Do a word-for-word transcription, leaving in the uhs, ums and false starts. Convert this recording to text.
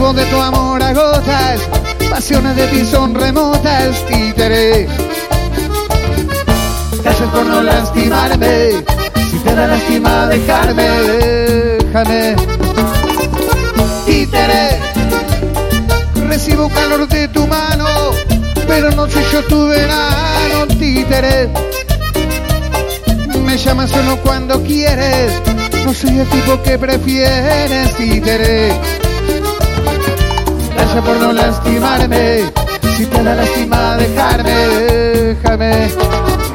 Vivo de tu amor a gotas, pasiones de ti son remotas, títere. Gracias por no lastimarme, si te da lástima dejarme, déjame. Títere, recibo calor de tu mano, pero no soy yo tu verano, títere. Me llamas solo cuando quieres, no soy el tipo que prefieres, títere. Gracias por no lastimarme, si te da lástima dejarme, déjame.